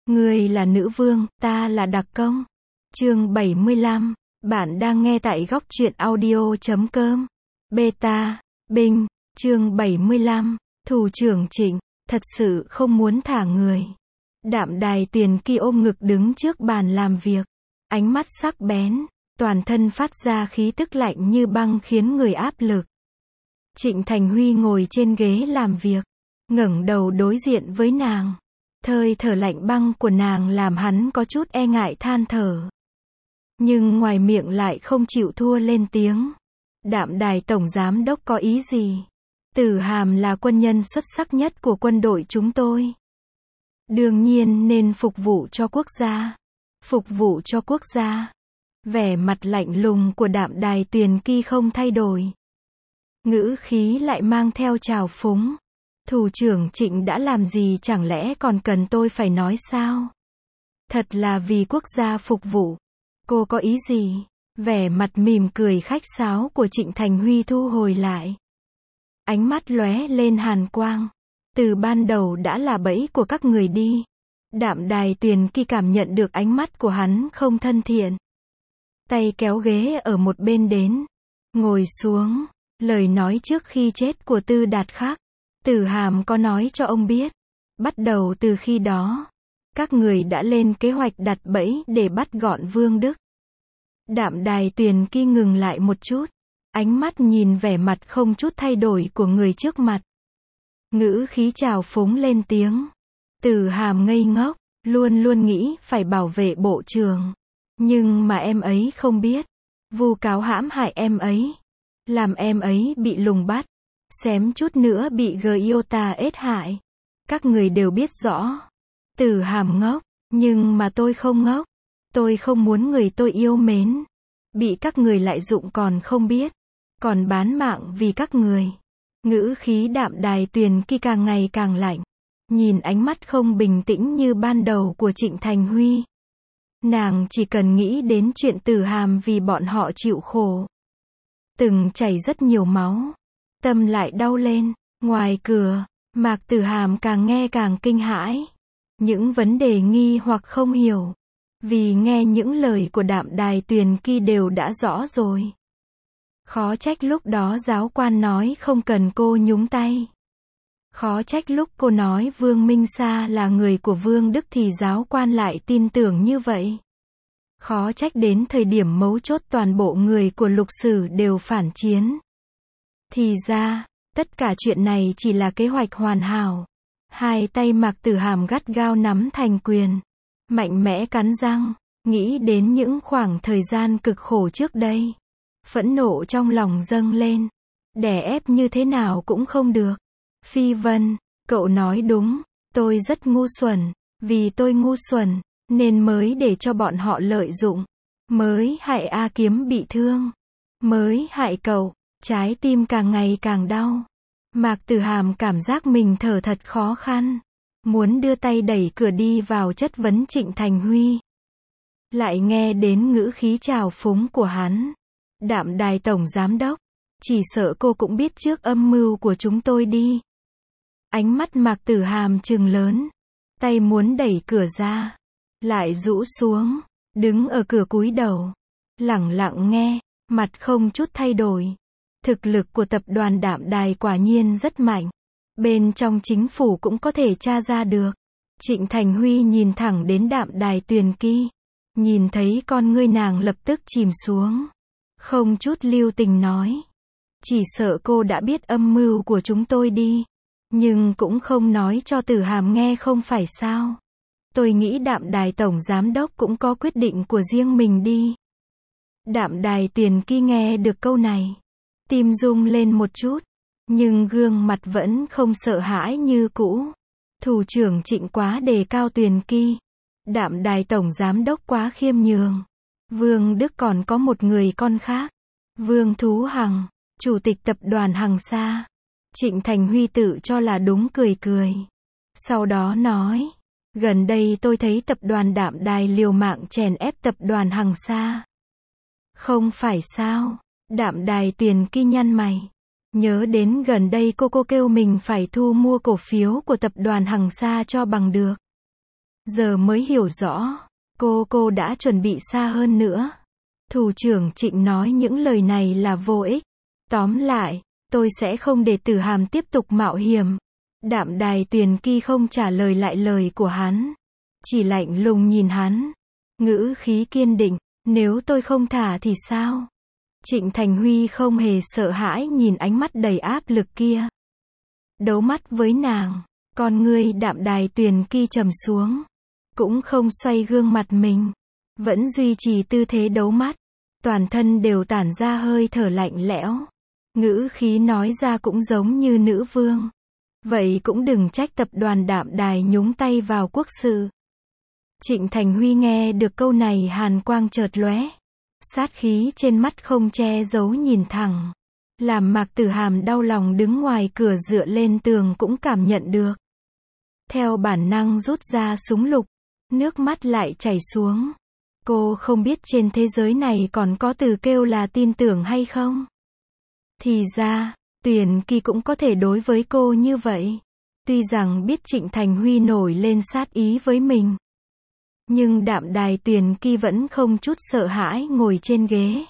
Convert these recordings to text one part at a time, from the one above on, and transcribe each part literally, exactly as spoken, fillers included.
Ngươi là nữ vương, ta là đặc công. Chương bảy mươi lăm, bạn đang nghe tại góc truyện audio chấm com. Beta, Binh, chương bảy mươi lăm, thủ trưởng Trịnh, thật sự không muốn thả người. Đạm Đài Tuyền Ki ôm ngực đứng trước bàn làm việc, ánh mắt sắc bén, toàn thân phát ra khí tức lạnh như băng khiến người áp lực. Trịnh Thành Huy ngồi trên ghế làm việc, ngẩng đầu đối diện với nàng. Hơi thở lạnh băng của nàng làm hắn có chút e ngại than thở. Nhưng ngoài miệng lại không chịu thua lên tiếng. Đạm Đài Tổng Giám Đốc có ý gì? Tử Hàm là quân nhân xuất sắc nhất của quân đội chúng tôi. Đương nhiên nên phục vụ cho quốc gia. Phục vụ cho quốc gia. Vẻ mặt lạnh lùng của Đạm Đài Tuyền Ki không thay đổi. Ngữ khí lại mang theo trào phúng. Thủ trưởng Trịnh đã làm gì chẳng lẽ còn cần tôi phải nói sao? Thật là vì quốc gia phục vụ. Cô có ý gì? Vẻ mặt mỉm cười khách sáo của Trịnh Thành Huy thu hồi lại. Ánh mắt lóe lên hàn quang. Từ ban đầu đã là bẫy của các người đi. Đạm Đài Tuyền Ki cảm nhận được ánh mắt của hắn không thân thiện. Tay kéo ghế ở một bên đến. Ngồi xuống. Lời nói trước khi chết của Tư Đạt Khắc. Tử Hàm có nói cho ông biết. Bắt đầu từ khi đó, các người đã lên kế hoạch đặt bẫy để bắt gọn Vương Đức. Đạm Đài Tuyền Ki ngừng lại một chút. Ánh mắt nhìn vẻ mặt không chút thay đổi của người trước mặt. Ngữ khí trào phúng lên tiếng. Tử Hàm ngây ngốc, luôn luôn nghĩ phải bảo vệ bộ trưởng. Nhưng mà em ấy không biết. Vu cáo hãm hại em ấy. Làm em ấy bị lùng bắt. Xém chút nữa bị Giota ết hại. Các người đều biết rõ. Tử Hàm ngốc, nhưng mà tôi không ngốc. Tôi không muốn người tôi yêu mến bị các người lợi dụng còn không biết. Còn bán mạng vì các người. Ngữ khí Đạm Đài Tuyền Ki càng ngày càng lạnh. Nhìn ánh mắt không bình tĩnh như ban đầu của Trịnh Thành Huy. Nàng chỉ cần nghĩ đến chuyện Tử Hàm vì bọn họ chịu khổ. Từng chảy rất nhiều máu. Tâm lại đau lên. Ngoài cửa, Mạc Tử Hàm càng nghe càng kinh hãi. Những vấn đề nghi hoặc không hiểu. Vì nghe những lời của Đạm Đài Tuyền Ki đều đã rõ rồi. Khó trách lúc đó giáo quan nói không cần cô nhúng tay. Khó trách lúc cô nói Vương Minh Sa là người của Vương Đức thì giáo quan lại tin tưởng như vậy. Khó trách đến thời điểm mấu chốt toàn bộ người của Lục Sử đều phản chiến. Thì ra, tất cả chuyện này chỉ là kế hoạch hoàn hảo. Hai tay Mạc Tử Hàm gắt gao nắm thành quyền. Mạnh mẽ cắn răng, nghĩ đến những khoảng thời gian cực khổ trước đây. Phẫn nộ trong lòng dâng lên. Đè ép như thế nào cũng không được. Phi Vân, cậu nói đúng, tôi rất ngu xuẩn. Vì tôi ngu xuẩn, nên mới để cho bọn họ lợi dụng. Mới hại A Kiếm bị thương. Mới hại cậu. Trái tim càng ngày càng đau. Mạc Tử Hàm cảm giác mình thở thật khó khăn. Muốn đưa tay đẩy cửa đi vào chất vấn Trịnh Thành Huy. Lại nghe đến ngữ khí trào phúng của hắn. Đạm Đài Tổng Giám Đốc. Chỉ sợ cô cũng biết trước âm mưu của chúng tôi đi. Ánh mắt Mạc Tử Hàm trừng lớn. Tay muốn đẩy cửa ra. Lại rũ xuống. Đứng ở cửa cúi đầu. Lẳng lặng nghe. Mặt không chút thay đổi. Thực lực của tập đoàn Đạm Đài quả nhiên rất mạnh. Bên trong chính phủ cũng có thể tra ra được. Trịnh Thành Huy nhìn thẳng đến Đạm Đài Tuyền Ki. Nhìn thấy con ngươi nàng lập tức chìm xuống. Không chút lưu tình nói. Chỉ sợ cô đã biết âm mưu của chúng tôi đi. Nhưng cũng không nói cho Tử Hàm nghe không phải sao. Tôi nghĩ Đạm Đài Tổng Giám Đốc cũng có quyết định của riêng mình đi. Đạm Đài Tuyền Ki nghe được câu này. Tim rung lên một chút. Nhưng gương mặt vẫn không sợ hãi như cũ. Thủ trưởng Trịnh quá đề cao Tuyền Ki. Đạm Đài Tổng Giám Đốc quá khiêm nhường. Vương Đức còn có một người con khác. Vương Thú Hằng, Chủ tịch tập đoàn Hằng Sa. Trịnh Thành Huy tự cho là đúng cười cười. Sau đó nói. Gần đây tôi thấy tập đoàn Đạm Đài liều mạng chèn ép tập đoàn Hằng Sa. Không phải sao? Đạm Đài Tuyền Ki nhăn mày. Nhớ đến gần đây cô cô kêu mình phải thu mua cổ phiếu của tập đoàn Hằng Sa cho bằng được. Giờ mới hiểu rõ, cô cô đã chuẩn bị xa hơn nữa. Thủ trưởng Trịnh nói những lời này là vô ích. Tóm lại, tôi sẽ không để Tử Hàm tiếp tục mạo hiểm. Đạm Đài Tuyền Kỳ không trả lời lại lời của hắn. Chỉ lạnh lùng nhìn hắn. Ngữ khí kiên định, nếu tôi không thả thì sao? Trịnh Thành Huy không hề sợ hãi nhìn ánh mắt đầy áp lực kia. Đấu mắt với nàng, con ngươi Đạm Đài Tuyền Kỳ trầm xuống. Cũng không xoay gương mặt mình. Vẫn duy trì tư thế đấu mắt. Toàn thân đều tản ra hơi thở lạnh lẽo. Ngữ khí nói ra cũng giống như nữ vương. Vậy cũng đừng trách tập đoàn Đạm Đài nhúng tay vào quốc sự. Trịnh Thành Huy nghe được câu này hàn quang chợt lóe. Sát khí trên mắt không che giấu nhìn thẳng. Làm Mạc Tử Hàm đau lòng đứng ngoài cửa dựa lên tường cũng cảm nhận được. Theo bản năng rút ra súng lục. Nước mắt lại chảy xuống. Cô không biết trên thế giới này còn có từ kêu là tin tưởng hay không? Thì ra, Tuyền Kỳ cũng có thể đối với cô như vậy. Tuy rằng biết Trịnh Thành Huy nổi lên sát ý với mình. Nhưng Đạm Đài Tuyền Kỳ vẫn không chút sợ hãi ngồi trên ghế.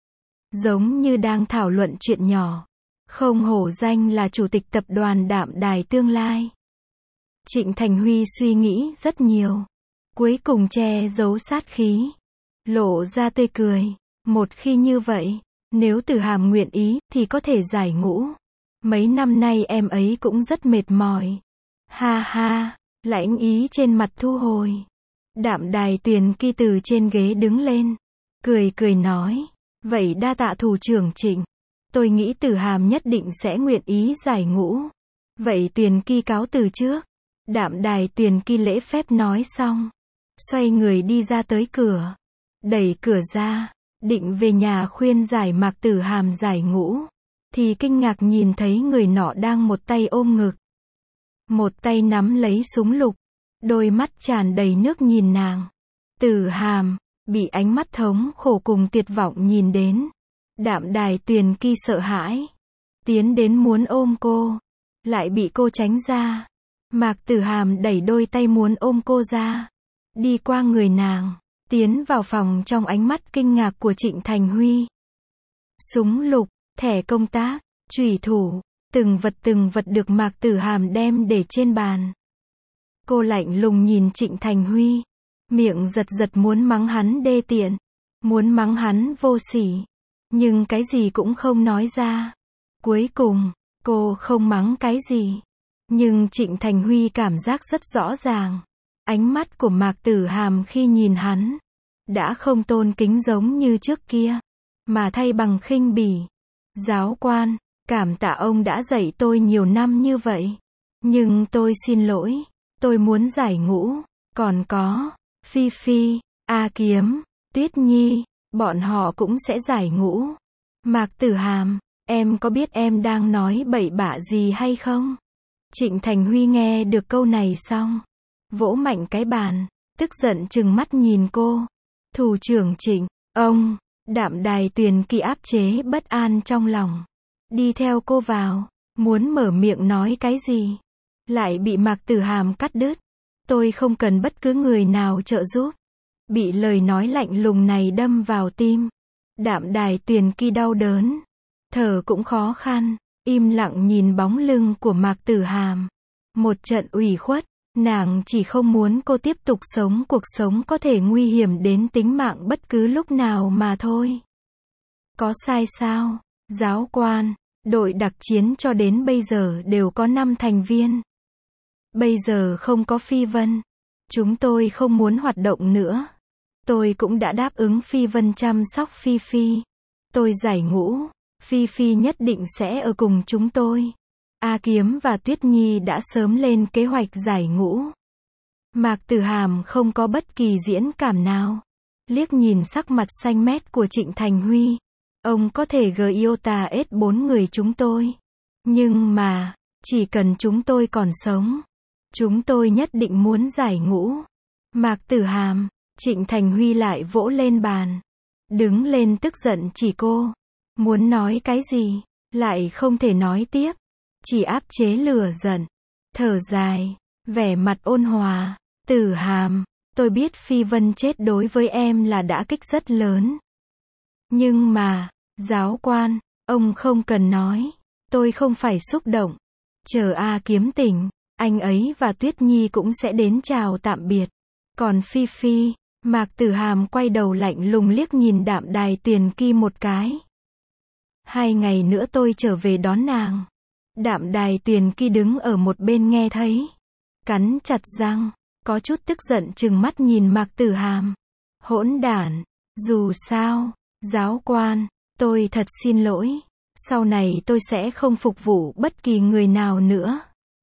Giống như đang thảo luận chuyện nhỏ. Không hổ danh là chủ tịch tập đoàn Đạm Đài tương lai. Trịnh Thành Huy suy nghĩ rất nhiều. Cuối cùng che giấu sát khí. Lộ ra tươi cười. Một khi như vậy, nếu Tử Hàm nguyện ý, thì có thể giải ngũ. Mấy năm nay em ấy cũng rất mệt mỏi. Ha ha, lãnh ý trên mặt thu hồi. Đạm Đài Tuyền Kỳ từ trên ghế đứng lên. Cười cười nói. Vậy đa tạ thủ trưởng Trịnh. Tôi nghĩ Tử Hàm nhất định sẽ nguyện ý giải ngũ. Vậy Tuyền Kỳ cáo từ trước. Đạm Đài Tuyền Kỳ lễ phép nói xong. Xoay người đi ra tới cửa. Đẩy cửa ra. Định về nhà khuyên giải Mạc Tử Hàm giải ngũ. Thì kinh ngạc nhìn thấy người nọ đang một tay ôm ngực. Một tay nắm lấy súng lục. Đôi mắt tràn đầy nước nhìn nàng. Tử Hàm, bị ánh mắt thống khổ cùng tuyệt vọng nhìn đến. Đạm Đài Tuyền Kỳ sợ hãi. Tiến đến muốn ôm cô. Lại bị cô tránh ra. Mạc Tử Hàm đẩy đôi tay muốn ôm cô ra. Đi qua người nàng. Tiến vào phòng trong ánh mắt kinh ngạc của Trịnh Thành Huy. Súng lục, thẻ công tác, chủy thủ, từng vật từng vật được Mạc Tử Hàm đem để trên bàn. Cô lạnh lùng nhìn Trịnh Thành Huy. Miệng giật giật muốn mắng hắn đê tiện. Muốn mắng hắn vô sỉ. Nhưng cái gì cũng không nói ra. Cuối cùng, cô không mắng cái gì. Nhưng Trịnh Thành Huy cảm giác rất rõ ràng. Ánh mắt của Mạc Tử Hàm khi nhìn hắn. Đã không tôn kính giống như trước kia. Mà thay bằng khinh bỉ. Giáo quan, cảm tạ ông đã dạy tôi nhiều năm như vậy. Nhưng tôi xin lỗi. Tôi muốn giải ngũ. Còn có, Phi Phi, A Kiếm, Tuyết Nhi, bọn họ cũng sẽ giải ngũ. Mạc Tử Hàm, em có biết em đang nói bậy bạ gì hay không? Trịnh Thành Huy nghe được câu này xong. Vỗ mạnh cái bàn, tức giận trừng mắt nhìn cô. Thủ trưởng Trịnh, ông, Đạm Đài Tuyền Kỳ áp chế bất an trong lòng. Đi theo cô vào, muốn mở miệng nói cái gì. Lại bị Mạc Tử Hàm cắt đứt. Tôi không cần bất cứ người nào trợ giúp. Bị lời nói lạnh lùng này đâm vào tim. Đạm Đài Tuyền Kỳ đau đớn. Thở cũng khó khăn. Im lặng nhìn bóng lưng của Mạc Tử Hàm. Một trận ủy khuất. Nàng chỉ không muốn cô tiếp tục sống cuộc sống có thể nguy hiểm đến tính mạng bất cứ lúc nào mà thôi. Có sai sao? Giáo quan, đội đặc chiến cho đến bây giờ đều có năm thành viên. Bây giờ không có Phi Vân. Chúng tôi không muốn hoạt động nữa. Tôi cũng đã đáp ứng Phi Vân chăm sóc Phi Phi. Tôi giải ngũ. Phi Phi nhất định sẽ ở cùng chúng tôi. A Kiếm và Tuyết Nhi đã sớm lên kế hoạch giải ngũ. Mạc Tử Hàm không có bất kỳ diễn cảm nào. Liếc nhìn sắc mặt xanh mét của Trịnh Thành Huy. Ông có thể gờ yêu tà ết bốn người chúng tôi. Nhưng mà, chỉ cần chúng tôi còn sống. Chúng tôi nhất định muốn giải ngũ. Mạc Tử Hàm, Trịnh Thành Huy lại vỗ lên bàn. Đứng lên tức giận chỉ cô. Muốn nói cái gì, lại không thể nói tiếp. Chỉ áp chế lửa giận. Thở dài, vẻ mặt ôn hòa. Tử Hàm, tôi biết Phi Vân chết đối với em là đã kích rất lớn. Nhưng mà, giáo quan, ông không cần nói. Tôi không phải xúc động. Chờ A Kiếm tỉnh, anh ấy và Tuyết Nhi cũng sẽ đến chào tạm biệt. Còn Phi Phi, Mạc Tử Hàm quay đầu lạnh lùng liếc nhìn Đạm Đài Tuyền Ki một cái. Hai ngày nữa tôi trở về đón nàng. Đạm Đài Tuyền Ki đứng ở một bên nghe thấy. Cắn chặt răng, có chút tức giận trừng mắt nhìn Mạc Tử Hàm. Hỗn đản, dù sao, giáo quan, tôi thật xin lỗi. Sau này tôi sẽ không phục vụ bất kỳ người nào nữa.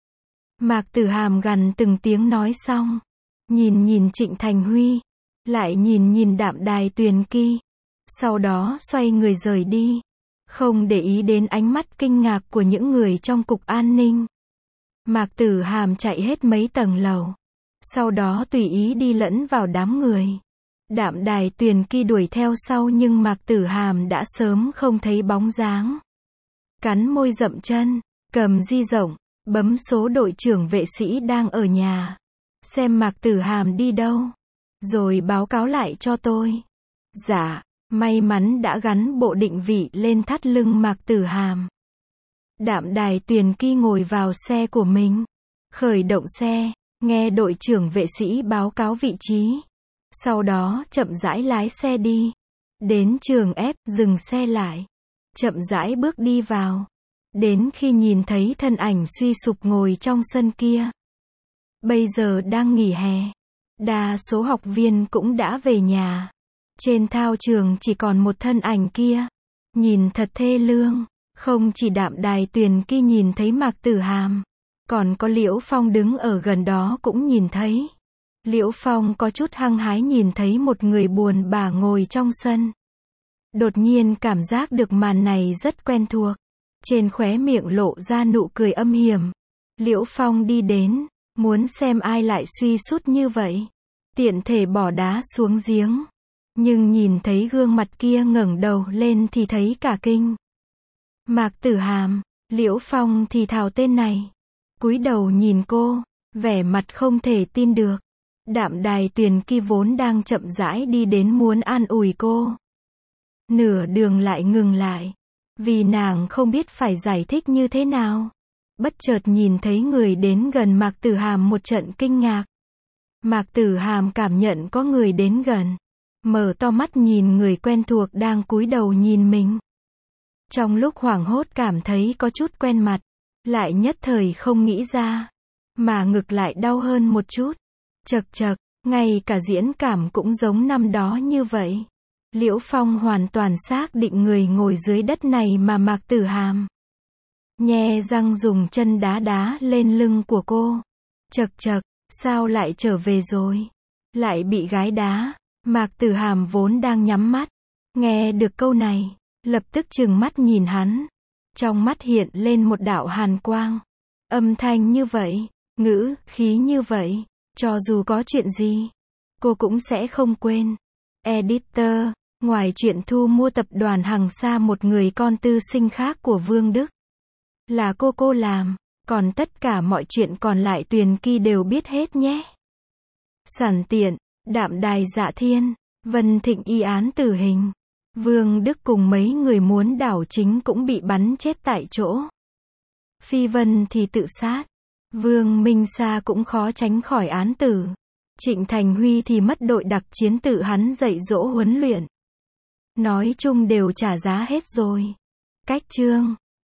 Mạc Tử Hàm gằn từng tiếng nói xong. Nhìn nhìn Trịnh Thành Huy. Lại nhìn nhìn Đạm Đài Tuyền Ki. Sau đó xoay người rời đi. Không để ý đến ánh mắt kinh ngạc của những người trong cục an ninh. Mạc Tử Hàm chạy hết mấy tầng lầu. Sau đó tùy ý đi lẫn vào đám người. Đạm Đài Tuyền Ki đuổi theo sau nhưng Mạc Tử Hàm đã sớm không thấy bóng dáng. Cắn môi dậm chân, cầm di rộng, bấm số đội trưởng vệ sĩ đang ở nhà. Xem Mạc Tử Hàm đi đâu. Rồi báo cáo lại cho tôi. Dạ, may mắn đã gắn bộ định vị lên thắt lưng Mạc Tử Hàm. Đạm Đài Tuyền Ki ngồi vào xe của mình. Khởi động xe, nghe đội trưởng vệ sĩ báo cáo vị trí. Sau đó chậm rãi lái xe đi. Đến trường ép, dừng xe lại. Chậm rãi bước đi vào. Đến khi nhìn thấy thân ảnh suy sụp ngồi trong sân kia. Bây giờ đang nghỉ hè. Đa số học viên cũng đã về nhà. Trên thao trường chỉ còn một thân ảnh kia. Nhìn thật thê lương. Không chỉ Đạm Đài Tuyền Ki nhìn thấy Mạc Tử Hàm. Còn có Liễu Phong đứng ở gần đó cũng nhìn thấy. Liễu Phong có chút hăng hái nhìn thấy một người buồn bã ngồi trong sân. Đột nhiên cảm giác được màn này rất quen thuộc. Trên khóe miệng lộ ra nụ cười âm hiểm. Liễu Phong đi đến, muốn xem ai lại suy sút như vậy. Tiện thể bỏ đá xuống giếng. Nhưng nhìn thấy gương mặt kia ngẩng đầu lên thì thấy cả kinh. Mạc Tử Hàm, Liễu Phong thì thào tên này. Cúi đầu nhìn cô, vẻ mặt không thể tin được. Đạm Đài Tuyền Ki vốn đang chậm rãi đi đến muốn an ủi cô. Nửa đường lại ngừng lại. Vì nàng không biết phải giải thích như thế nào. Bất chợt nhìn thấy người đến gần Mạc Tử Hàm một trận kinh ngạc. Mạc Tử Hàm cảm nhận có người đến gần. Mở to mắt nhìn người quen thuộc đang cúi đầu nhìn mình. Trong lúc hoảng hốt cảm thấy có chút quen mặt. Lại nhất thời không nghĩ ra. Mà ngực lại đau hơn một chút. Chật chật, ngay cả diễn cảm cũng giống năm đó như vậy. Liễu Phong hoàn toàn xác định người ngồi dưới đất này mà Mạc Tử Hàm. Nhe răng dùng chân đá đá lên lưng của cô. Chật chật, sao lại trở về rồi? Lại bị gái đá. Mạc Tử Hàm vốn đang nhắm mắt. Nghe được câu này, lập tức trừng mắt nhìn hắn. Trong mắt hiện lên một đạo hàn quang. Âm thanh như vậy, ngữ, khí như vậy. Cho dù có chuyện gì, cô cũng sẽ không quên. Editor, ngoài chuyện thu mua tập đoàn Hằng Sa một người con tư sinh khác của Vương Đức. Là cô cô làm, còn tất cả mọi chuyện còn lại Tuyền Ki đều biết hết nhé. Sản tiện, Đạm Đài Dạ Thiên, Vân Thịnh y án tử hình. Vương Đức cùng mấy người muốn đảo chính cũng bị bắn chết tại chỗ. Phi Vân thì tự sát. Vương Minh Sa cũng khó tránh khỏi án tử. Trịnh Thành Huy thì mất đội đặc chiến tự hắn dạy dỗ huấn luyện. Nói chung đều trả giá hết rồi. Cách chương